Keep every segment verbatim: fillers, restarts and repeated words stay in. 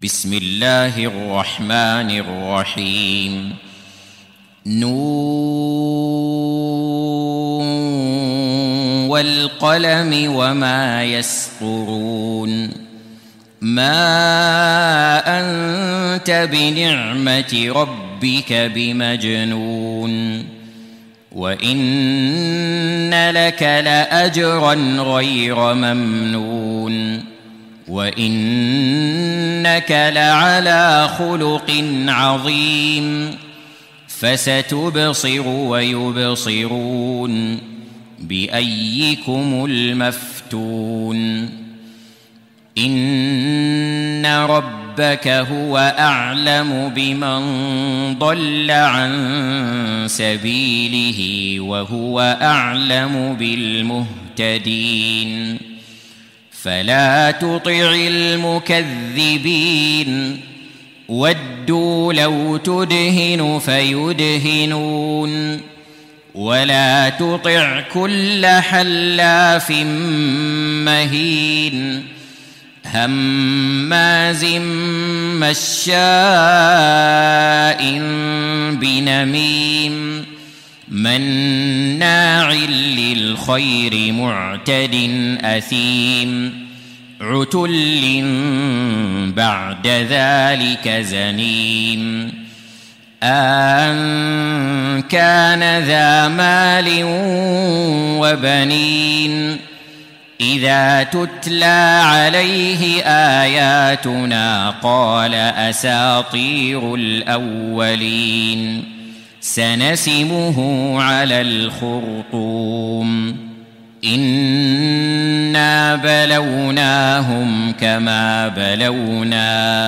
بسم الله الرحمن الرحيم. نون والقلم وما يسطرون. ما أنت بنعمة ربك بمجنون. وإن لك لأجرا غير ممنون. وإنك لعلى خلق عظيم. فستبصر ويبصرون بأيكم المفتون. إن ربك هو أعلم بمن ضل عن سبيله وهو أعلم بالمهتدين. فلا تطع المكذبين. ودوا لو تدهن فيدهنون. ولا تطع كل حلاف مهين هماز مشاء بنميم مناع للخير معتد أثيم عتل بعد ذلك زنيم. أن كان ذا مال وبنين إذا تتلى عليه آياتنا قال أساطير الأولين. سنسمه على الخرطوم. إنا بلوناهم كما بلونا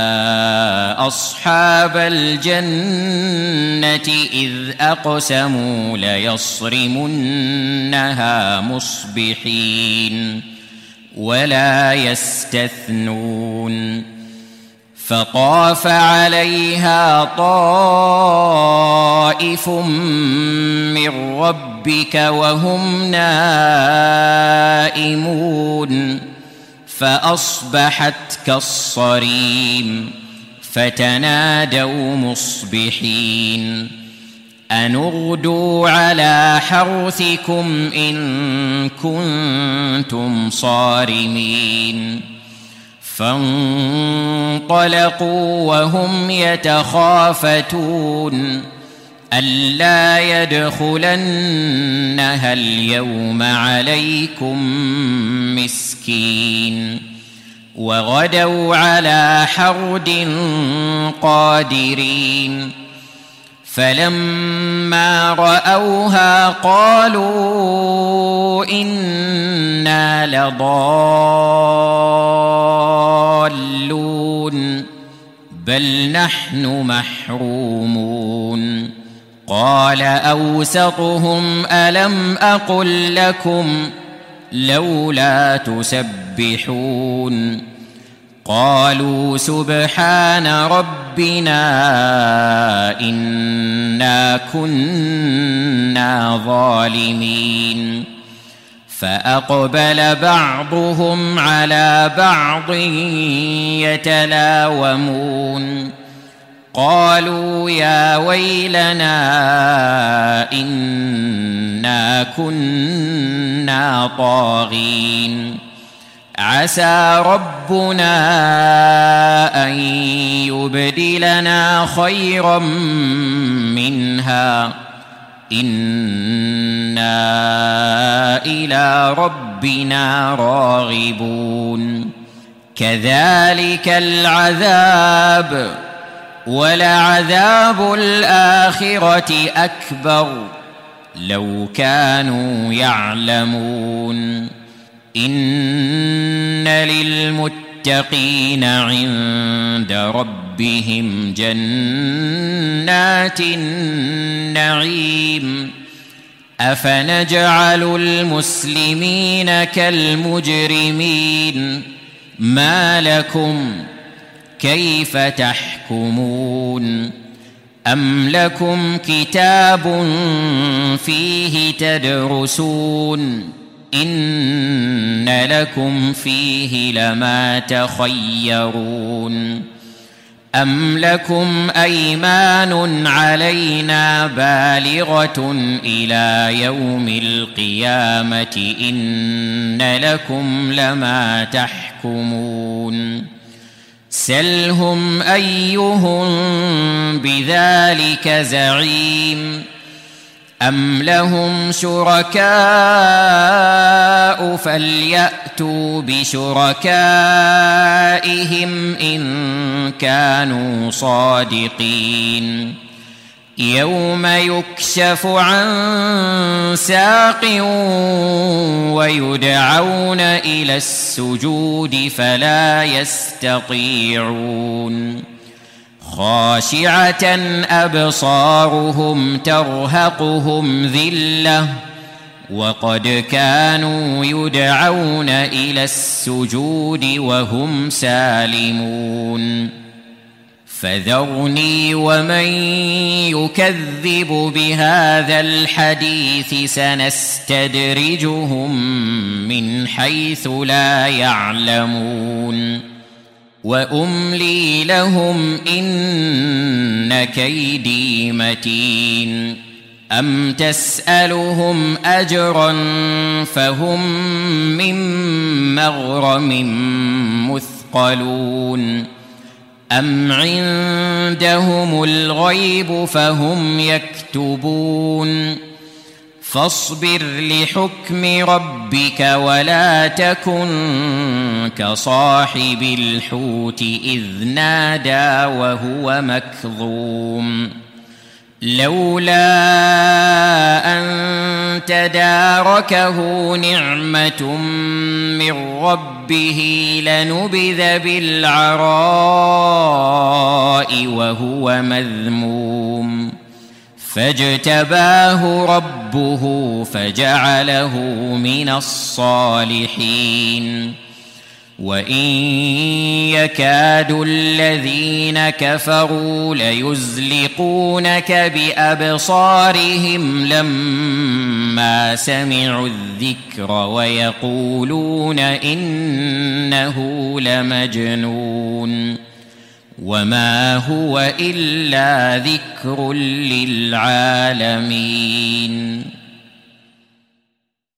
أصحاب الجنة إذ أقسموا ليصرمنها مصبحين ولا يستثنون. فطاف عليها طائف من ربك وهم نائمون فأصبحت كالصريم. فتنادوا مصبحين أن اغدوا على حرثكم إن كنتم صارمين. فانطلقوا وهم يتخافتون ألا يدخلنها اليوم عليكم مسكين. وغدوا على حرد قادرين. فلما رأوها قالوا إنا لضالون بل نحن محرومون. قال أوسطهم ألم أقل لكم لولا تسبحون. قالوا سبحان ربنا إنا كنا ظالمين. فأقبل بعضهم على بعض يتلاومون. قالوا يا ويلنا إنا كنا طاغين. عسى ربنا أن يبدلنا خيرا منها إنا إلى ربنا راغبون. كذلك العذاب ولعذاب الآخرة أكبر لو كانوا يعلمون. إن للمتقين عند ربهم جنات النعيم. أفنجعل المسلمين كالمجرمين ما لكم كيف تحكمون. أم لكم كتاب فيه تدرسون إن لكم فيه لما تخيرون أم لكم أيمان علينا بالغة إلى يوم القيامة إن لكم لما تحكمون سلهم أيهم بذلك زعيم أم لهم شركاء فليأتوا بشركائهم إن كانوا صادقين يوم يكشف عن ساق ويدعون إلى السجود فلا يستطيعون خاشعة أبصارهم ترهقهم ذلة وقد كانوا يدعون إلى السجود وهم سالمون فذرني ومن يكذب بهذا الحديث سنستدرجهم من حيث لا يعلمون وأملي لهم إن كيدي متين أم تسألهم أجرا فهم من مغرم مثقلون أم عندهم الغيب فهم يكتبون فاصبر لحكم ربك ولا تكن كصاحب الحوت إذ نادى وهو مكظوم لولا أن تداركه نعمة من ربه لنبذ بالعراء وهو مذموم فاجتباه ربه فجعله من الصالحين وإن يكاد الذين كفروا ليزلقونك بأبصارهم لما سمعوا الذكر ويقولون إنه لمجنون وما هو إلا ذكر للعالمين.